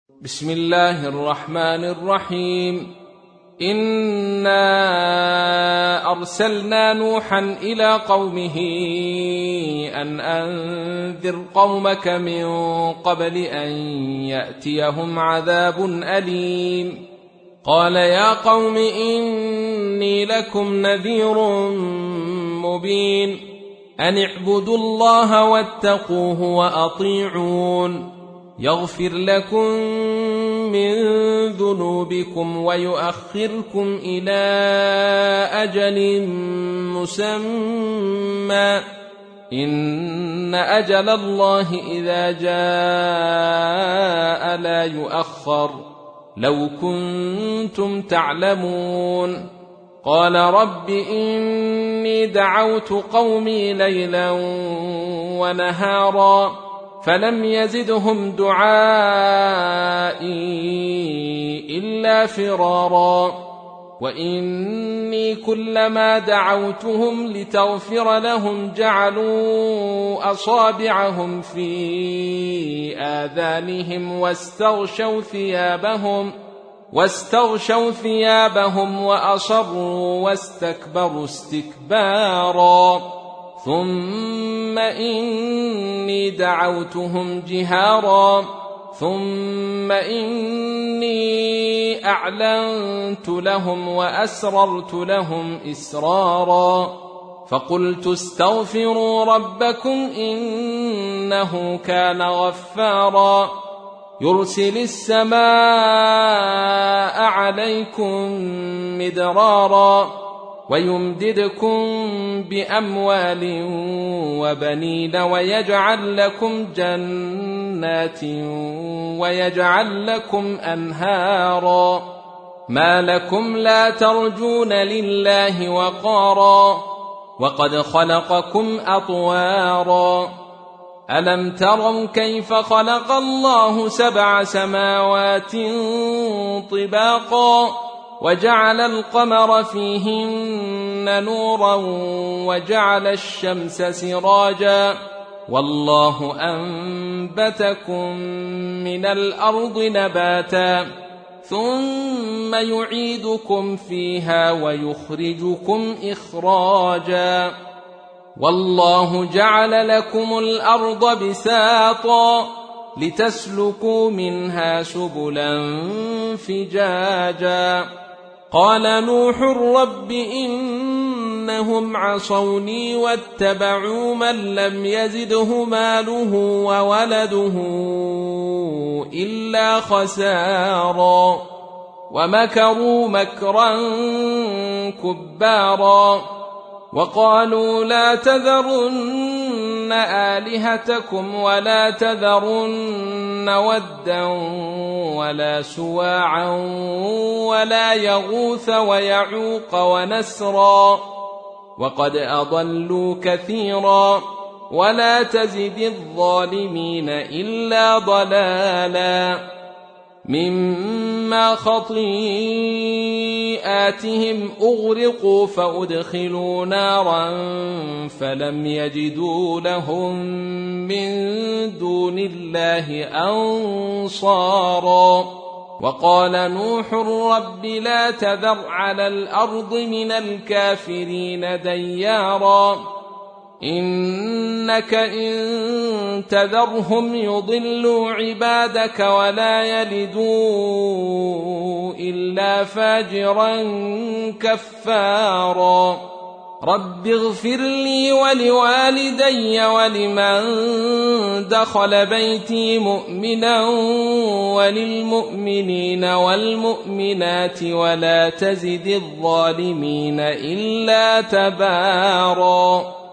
بسم الله الرحمن الرحيم. إنا أرسلنا نوحا إلى قومه أن أنذر قومك من قبل أن يأتيهم عذاب أليم. قال يا قوم إني لكم نذير مبين أن اعبدوا الله واتقوه وأطيعون يغفر لكم من ذنوبكم ويؤخركم إلى أجل مسمى إن أجل الله إذا جاء لا يؤخر لو كنتم تعلمون. قال رب إني دعوت قومي ليلا ونهارا فلم يزدهم دعائي إلا فرارا وإني كلما دعوتهم لتغفر لهم جعلوا أصابعهم في آذانهم واستغشوا ثيابهم وأصروا واستكبروا استكبارا ثم إني دعوتهم جهارا ثم إني أعلنت لهم وأسررت لهم إسرارا فقلت استغفروا ربكم إنه كان غفارا يرسل السماء عليكم مدرارا ويمددكم بأموال وبنين ويجعل لكم جنات ويجعل لكم أنهارا ما لكم لا ترجون لله وقارا وقد خلقكم أطوارا ألم تروا كيف خلق الله 7 سماوات طباقا وجعل القمر فيهن نورا وجعل الشمس سراجا والله أنبتكم من الأرض نباتا ثم يعيدكم فيها ويخرجكم إخراجا والله جعل لكم الأرض بساطا لتسلكوا منها سبلا فجاجا قال نوح رب إنهم عصوني واتبعوا من لم يزده ماله وولده إلا خسارا ومكروا مكرا كبارا وقالوا لا تذرن آلهتكم ولا تذرن ودا ولا سواعا ولا يغوث ويعوق ونسرا وقد أضلوا كثيرا ولا تزد الظالمين إلا ضلالا مما خطيئاتهم أغرقوا فأدخلوا نارا فلم يجدوا لهم من دون الله أنصارا وقال نوح رب لا تذر على الأرض من الكافرين ديارا إنك إن تذرهم يضلوا عبادك ولا يلدوا إلا فاجرا كفارا رب اغفر لي ولوالدي ولمن دخل بيتي مؤمنا وللمؤمنين والمؤمنات ولا تزد الظالمين إلا تبارا.